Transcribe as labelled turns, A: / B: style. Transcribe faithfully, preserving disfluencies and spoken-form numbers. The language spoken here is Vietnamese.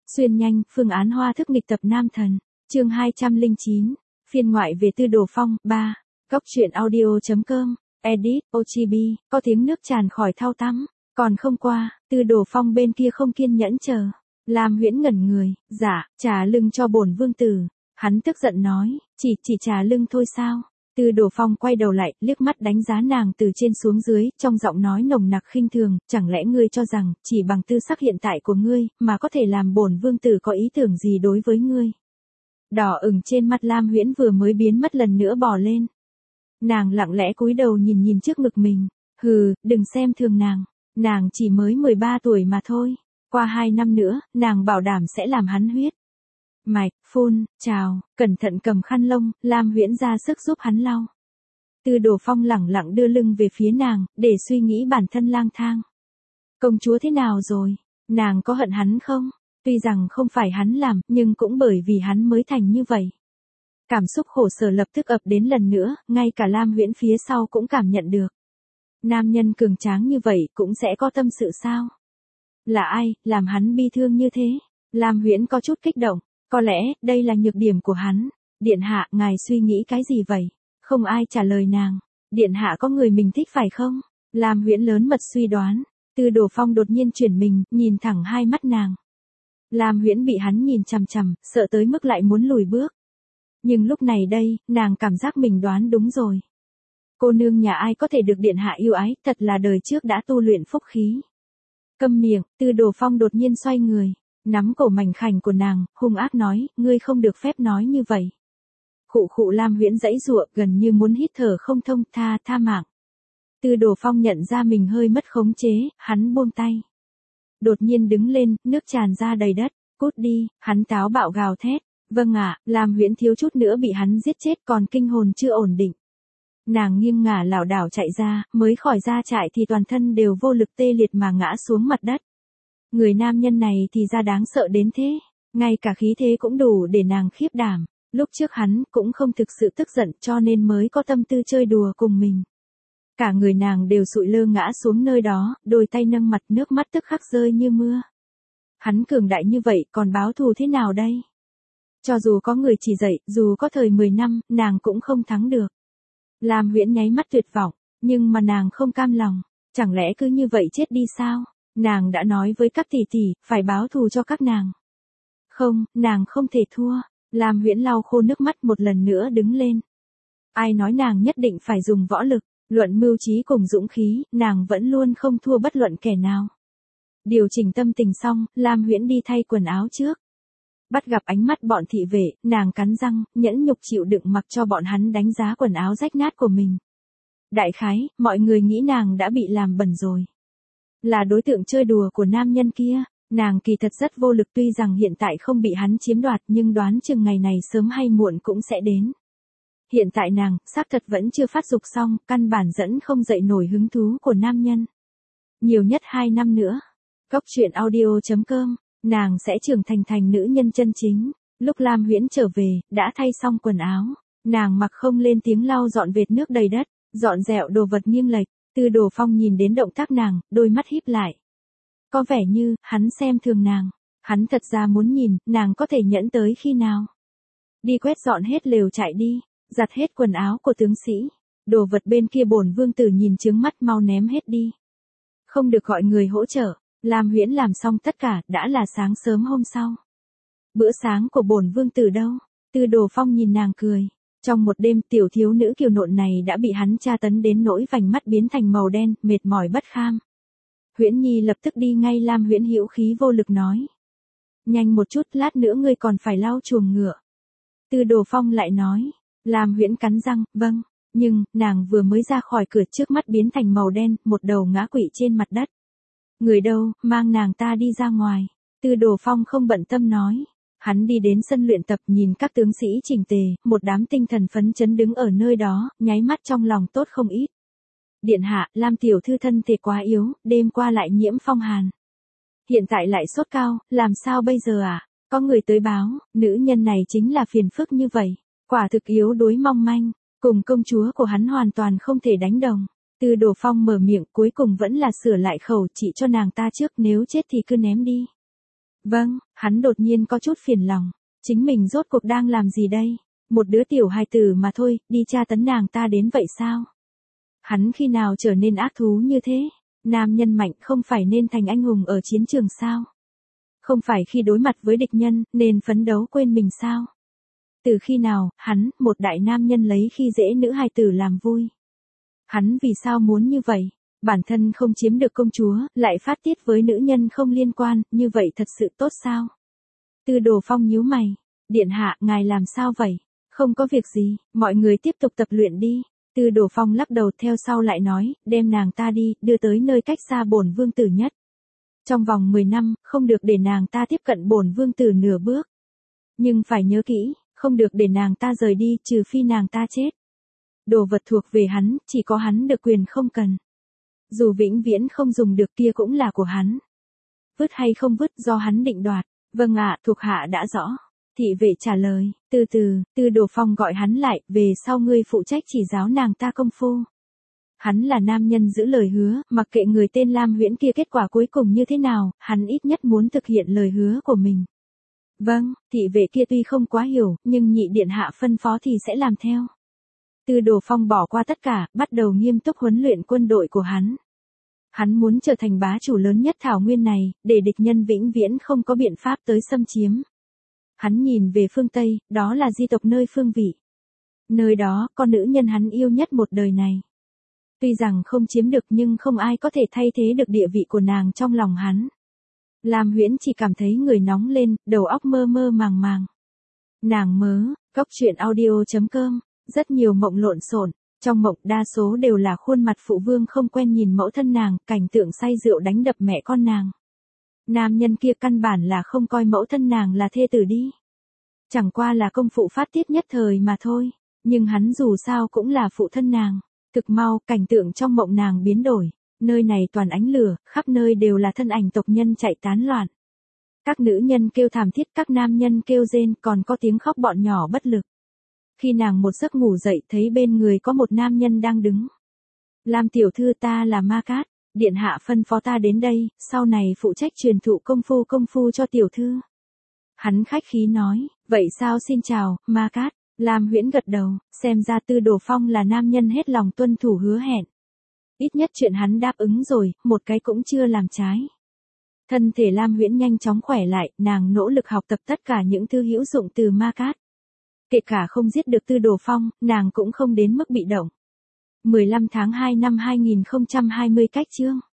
A: Xuyên nhanh, phương án hoa thức nghịch tập nam thần. Chương hai trăm lẻ chín, phiên ngoại về Tư Đồ Phong, ba. Góc truyện audio.com, edit, ô giê bê, có tiếng nước tràn khỏi thau tắm, còn không qua, Tư Đồ Phong bên kia không kiên nhẫn chờ. Lam Huyễn ngẩn người, dạ, trà lưng cho bổn vương tử. Hắn tức giận nói, chỉ, chỉ trà lưng thôi sao? Tư Đồ Phong quay đầu lại, liếc mắt đánh giá nàng từ trên xuống dưới, trong giọng nói nồng nặc khinh thường, chẳng lẽ ngươi cho rằng, chỉ bằng tư sắc hiện tại của ngươi, mà có thể làm bổn vương tử có ý tưởng gì đối với ngươi? Đỏ ửng trên mặt Lam Huyễn vừa mới biến mất lần nữa bò lên. Nàng lặng lẽ cúi đầu nhìn nhìn trước ngực mình, hừ, đừng xem thường nàng, nàng chỉ mới mười ba tuổi mà thôi, qua hai năm nữa, nàng bảo đảm sẽ làm hắn huyết. Mạch, phun, chào, cẩn thận cầm khăn lông, Lam Huyễn ra sức giúp hắn lau. Tư Đồ Phong lẳng lặng đưa lưng về phía nàng, để suy nghĩ bản thân lang thang. Công chúa thế nào rồi? Nàng có hận hắn không? Tuy rằng không phải hắn làm, nhưng cũng bởi vì hắn mới thành như vậy. Cảm xúc khổ sở lập tức ập đến lần nữa, ngay cả Lam Huyễn phía sau cũng cảm nhận được. Nam nhân cường tráng như vậy cũng sẽ có tâm sự sao? Là ai, làm hắn bi thương như thế? Lam Huyễn có chút kích động. Có lẽ, đây là nhược điểm của hắn. Điện hạ, ngài suy nghĩ cái gì vậy? Không ai trả lời nàng. Điện hạ có người mình thích phải không? Lam Huyễn lớn mật suy đoán. Tư Đồ Phong đột nhiên chuyển mình, nhìn thẳng hai mắt nàng. Lam Huyễn bị hắn nhìn chằm chằm, sợ tới mức lại muốn lùi bước. Nhưng lúc này đây, nàng cảm giác mình đoán đúng rồi. Cô nương nhà ai có thể được điện hạ yêu ái, thật là đời trước đã tu luyện phúc khí. Câm miệng, Tư Đồ Phong đột nhiên xoay người. Nắm cổ mảnh khảnh của nàng, hung ác nói, ngươi không được phép nói như vậy. Khụ khụ Lam Huyễn giãy giụa, gần như muốn hít thở không thông, tha, tha mạng. Tư Đồ Phong nhận ra mình hơi mất khống chế, hắn buông tay. Đột nhiên đứng lên, nước tràn ra đầy đất, cút đi, hắn táo bạo gào thét. Vâng ạ, Lam Huyễn thiếu chút nữa bị hắn giết chết còn kinh hồn chưa ổn định. Nàng nghiêng ngả lảo đảo chạy ra, mới khỏi ra trại thì toàn thân đều vô lực tê liệt mà ngã xuống mặt đất. Người nam nhân này thì ra đáng sợ đến thế, ngay cả khí thế cũng đủ để nàng khiếp đảm. Lúc trước hắn cũng không thực sự tức giận cho nên mới có tâm tư chơi đùa cùng mình. Cả người nàng đều sụi lơ ngã xuống nơi đó, đôi tay nâng mặt, nước mắt tức khắc rơi như mưa. Hắn cường đại như vậy còn báo thù thế nào đây? Cho dù có người chỉ dạy, dù có thời mười năm, nàng cũng không thắng được. Lam Huyễn nháy mắt tuyệt vọng, nhưng mà nàng không cam lòng, chẳng lẽ cứ như vậy chết đi sao? Nàng đã nói với các tỷ tỷ, phải báo thù cho các nàng. Không, nàng không thể thua. Lam Huyễn lau khô nước mắt một lần nữa đứng lên. Ai nói nàng nhất định phải dùng võ lực, luận mưu trí cùng dũng khí, nàng vẫn luôn không thua bất luận kẻ nào. Điều chỉnh tâm tình xong, Lam Huyễn đi thay quần áo trước. Bắt gặp ánh mắt bọn thị vệ, nàng cắn răng, nhẫn nhục chịu đựng mặc cho bọn hắn đánh giá quần áo rách nát của mình. Đại khái, mọi người nghĩ nàng đã bị làm bẩn rồi. Là đối tượng chơi đùa của nam nhân kia, nàng kỳ thật rất vô lực tuy rằng hiện tại không bị hắn chiếm đoạt nhưng đoán chừng ngày này sớm hay muộn cũng sẽ đến. Hiện tại nàng, xác thật vẫn chưa phát dục xong, căn bản dẫn không dậy nổi hứng thú của nam nhân. Nhiều nhất hai năm nữa. Góc truyện audio.com, nàng sẽ trưởng thành thành nữ nhân chân chính. Lúc Lam Huyễn trở về, đã thay xong quần áo. Nàng mặc không lên tiếng lau dọn vệt nước đầy đất, dọn dẹo đồ vật nghiêng lệch. Tư Đồ Phong nhìn đến động tác nàng, đôi mắt híp lại. Có vẻ như, hắn xem thường nàng. Hắn thật ra muốn nhìn, nàng có thể nhẫn tới khi nào. Đi quét dọn hết lều trại đi, giặt hết quần áo của tướng sĩ. Đồ vật bên kia bổn vương tử nhìn trướng mắt mau ném hết đi. Không được gọi người hỗ trợ. Lam Huyễn làm xong tất cả, đã là sáng sớm hôm sau. Bữa sáng của bổn vương tử đâu? Tư Đồ Phong nhìn nàng cười. Trong một đêm, tiểu thiếu nữ kiều nộn này đã bị hắn tra tấn đến nỗi vành mắt biến thành màu đen, mệt mỏi bất kham. Huyễn Nhi lập tức đi ngay. Lam Huyễn hữu khí vô lực nói. Nhanh một chút, lát nữa ngươi còn phải lau chuồng ngựa. Tư Đồ Phong lại nói. Lam Huyễn cắn răng, vâng, nhưng, nàng vừa mới ra khỏi cửa trước mắt biến thành màu đen, một đầu ngã quỵ trên mặt đất. Người đâu, mang nàng ta đi ra ngoài. Tư Đồ Phong không bận tâm nói. Hắn đi đến sân luyện tập nhìn các tướng sĩ chỉnh tề, một đám tinh thần phấn chấn đứng ở nơi đó, nháy mắt trong lòng tốt không ít. Điện hạ, Lam tiểu thư thân thể quá yếu, đêm qua lại nhiễm phong hàn. Hiện tại lại sốt cao, làm sao bây giờ à? Có người tới báo, nữ nhân này chính là phiền phức như vậy. Quả thực yếu đuối mong manh, cùng công chúa của hắn hoàn toàn không thể đánh đồng. Tư Đồ Phong mở miệng cuối cùng vẫn là sửa lại khẩu chỉ cho nàng ta trước, nếu chết thì cứ ném đi. Vâng, hắn đột nhiên có chút phiền lòng. Chính mình rốt cuộc đang làm gì đây? Một đứa tiểu hài tử mà thôi, đi tra tấn nàng ta đến vậy sao? Hắn khi nào trở nên ác thú như thế? Nam nhân mạnh không phải nên thành anh hùng ở chiến trường sao? Không phải khi đối mặt với địch nhân, nên phấn đấu quên mình sao? Từ khi nào, hắn, một đại nam nhân lấy khi dễ nữ hài tử làm vui? Hắn vì sao muốn như vậy? Bản thân không chiếm được công chúa, lại phát tiết với nữ nhân không liên quan, như vậy thật sự tốt sao? Tư Đồ Phong nhíu mày. Điện hạ, ngài làm sao vậy? Không có việc gì, mọi người tiếp tục tập luyện đi. Tư Đồ Phong lắc đầu theo sau lại nói, đem nàng ta đi, đưa tới nơi cách xa bổn vương tử nhất. Trong vòng mười năm, không được để nàng ta tiếp cận bổn vương tử nửa bước. Nhưng phải nhớ kỹ, không được để nàng ta rời đi, trừ phi nàng ta chết. Đồ vật thuộc về hắn, chỉ có hắn được quyền không cần. Dù vĩnh viễn không dùng được kia cũng là của hắn. Vứt hay không vứt do hắn định đoạt. Vâng ạ, thuộc hạ đã rõ. Thị vệ trả lời, từ từ, Tư Đồ Phong gọi hắn lại, về sau ngươi phụ trách chỉ giáo nàng ta công phu. Hắn là nam nhân giữ lời hứa, mặc kệ người tên Lam Huyễn kia kết quả cuối cùng như thế nào, hắn ít nhất muốn thực hiện lời hứa của mình. Vâng, thị vệ kia tuy không quá hiểu, nhưng nhị điện hạ phân phó thì sẽ làm theo. Tư Đồ Phong bỏ qua tất cả, bắt đầu nghiêm túc huấn luyện quân đội của hắn. Hắn muốn trở thành bá chủ lớn nhất thảo nguyên này, để địch nhân vĩnh viễn không có biện pháp tới xâm chiếm. Hắn nhìn về phương Tây, đó là di tộc nơi Phương Vị. Nơi đó, con nữ nhân hắn yêu nhất một đời này. Tuy rằng không chiếm được nhưng không ai có thể thay thế được địa vị của nàng trong lòng hắn. Lam Huyễn chỉ cảm thấy người nóng lên, đầu óc mơ mơ màng màng. Nàng mớ, cốc truyện audio chấm com, rất nhiều mộng lộn xộn. Trong mộng đa số đều là khuôn mặt phụ vương không quen nhìn mẫu thân nàng, cảnh tượng say rượu đánh đập mẹ con nàng. Nam nhân kia căn bản là không coi mẫu thân nàng là thê tử đi. Chẳng qua là công phụ phát tiết nhất thời mà thôi, nhưng hắn dù sao cũng là phụ thân nàng. Thực mau, cảnh tượng trong mộng nàng biến đổi, nơi này toàn ánh lửa, khắp nơi đều là thân ảnh tộc nhân chạy tán loạn. Các nữ nhân kêu thảm thiết, các nam nhân kêu rên, còn có tiếng khóc bọn nhỏ bất lực. Khi nàng một giấc ngủ dậy thấy bên người có một nam nhân đang đứng. Lam tiểu thư, ta là Ma Cát, điện hạ phân phó ta đến đây, sau này phụ trách truyền thụ công phu công phu cho tiểu thư. Hắn khách khí nói, vậy sao, xin chào, Ma Cát. Lam Huyễn gật đầu, xem ra Tư Đồ Phong là nam nhân hết lòng tuân thủ hứa hẹn. Ít nhất chuyện hắn đáp ứng rồi, một cái cũng chưa làm trái. Thân thể Lam Huyễn nhanh chóng khỏe lại, nàng nỗ lực học tập tất cả những thứ hữu dụng từ Ma Cát. Kể cả không giết được Tư Đồ Phong, nàng cũng không đến mức bị động. mười lăm tháng hai năm hai nghìn không trăm hai mươi cách chương.